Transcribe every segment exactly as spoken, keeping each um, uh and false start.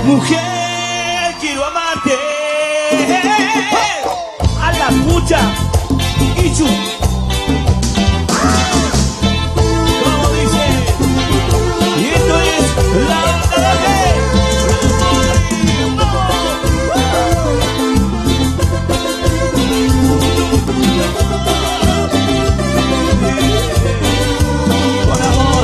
Mujer, quiero amarte. A la pucha. Ichu. Como dice. Y esto es la banda de con amor.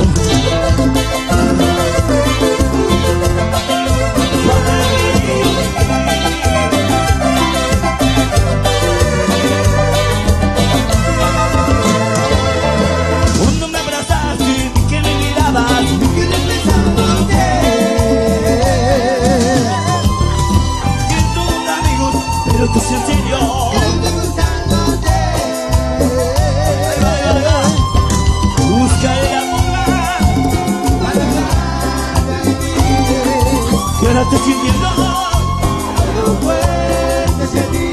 Cuando me abrazaste, que me mirabas, que me pensándote. Que somos amigos, pero tú sí en serio. Busca el amor, que ahora te sintiendo. No puedes hacia ti.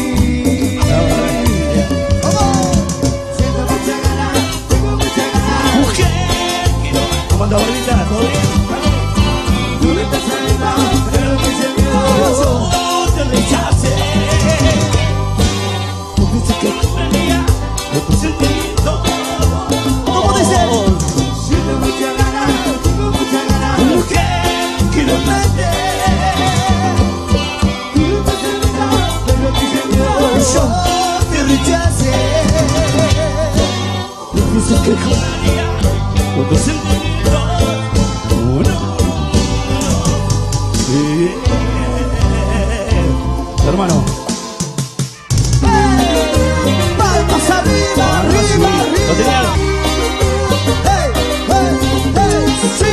Siento mucha ganas, tengo mucha ganas. Mujer, quiero. ¿Cómo anda, Barbita? ¿Todo bien? Tú me estás saliendo, pero que se me dio. Yo te rechacé. Tú dices que compraría de tu sentimiento. ¿Cómo dice? Siento mucha ganas, tengo mucha ganas. Mujer, quiero amarte. Tú me estás saliendo, pero que se me dio. Yo te rechacé. Tú dices que compraría de tu sentimiento. Uno, uno. Hermano. Palmas arriba, arriba, Lo tenía. arriba. Hey, hey, hey, sí.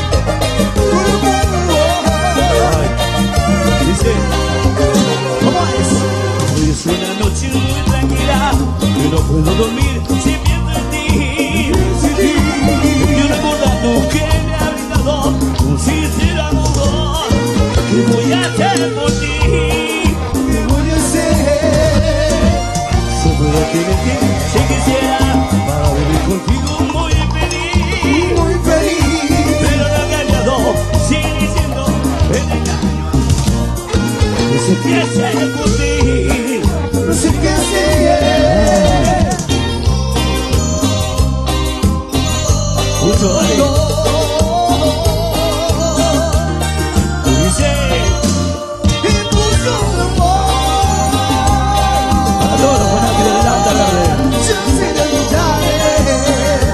Ay, dice. ¿Cómo es? Hoy es una noche muy tranquila, yo no puedo dormir si pienso en ti. Yo recordando que me ha brindado un sincero amor. ¿Qué voy a hacer por ti? ¿Qué voy a hacer? Seguro que me quieres, si quisiera, para vivir contigo muy feliz. Muy feliz. Pero no ha cambiado, sigue diciendo el engaño. No sé qué hacer por ti. No sé qué hacer. Mucho vale. Dice. Y busco un amor. A todos los fanáticos de la banda verde. Yo seré mi tarde.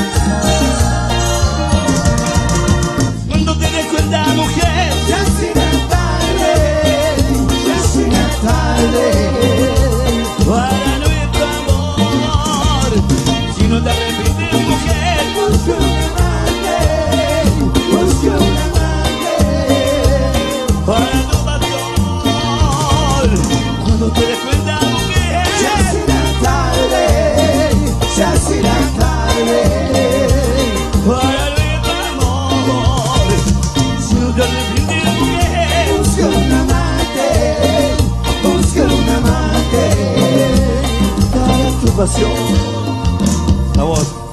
Cuando te des cuenta, mujer, Ya será tarde. Ya será tarde. para nuestro amor. Si no te arrepientes, mujer, Busco un amante. Busco un amante. para tu pasión. Cuando te des cuenta, Ya mujer, será tarde. Ya será tarde. para nuestro amor. Si no te arrepientes, mujer, Busco un amante. Busco un amante. para tu pasión. La voz.